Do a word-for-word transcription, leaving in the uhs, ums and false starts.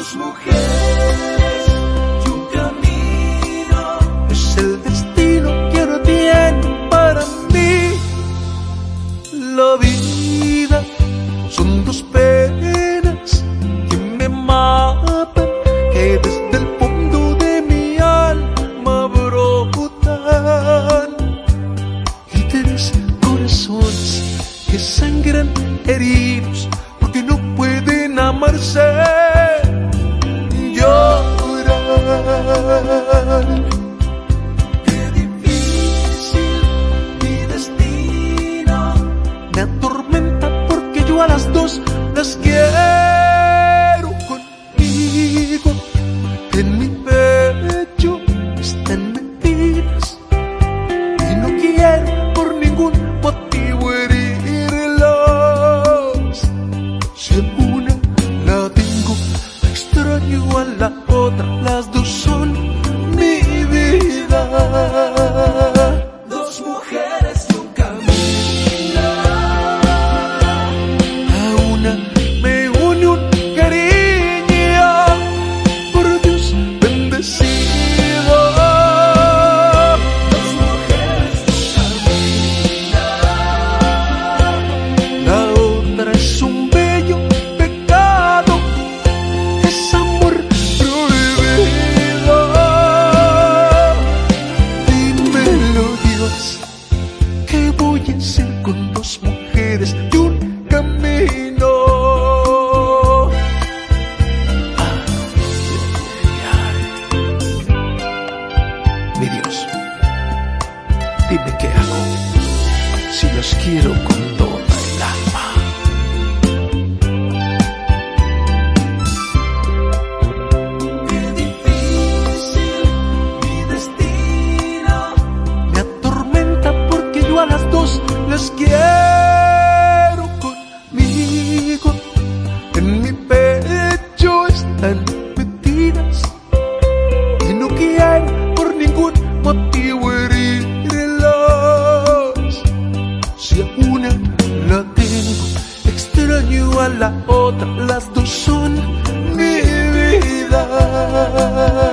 Dos mujeres y un camino, es el destino que ahora tienen para mí. La vida son dos penas que me matan, que desde el fondo de mi alma brotan, y tres corazones que sangran heridos porque no pueden amarse. Lloran. qué difícil mi destino, Me atormenta porque yo a las dos las quiero conmigo. En mi pecho están metidas y no quiero por ningún motivo herirlas. Si a una la tengo, la extraño a la otra, las dos son mi vida. dos mujeres y un camino, A una me une un cariño, por Dios bendecido. dos mujeres y un camino, La otra es un bello pecado, es amor prohibido. Dímelo, Dios, ¿qué voy a hacer con dos mujeres y un camino? Ay, ay, ay. Mi Dios, dime qué hago si los quiero con toda el alma. qué difícil mi destino, Me atormenta porque yo a las dos las quiero conmigo. En mi pecho están metidas y no quiero por ningún motivo herirlas. Si a una la tengo, extraño a la otra, las dos son mi vida.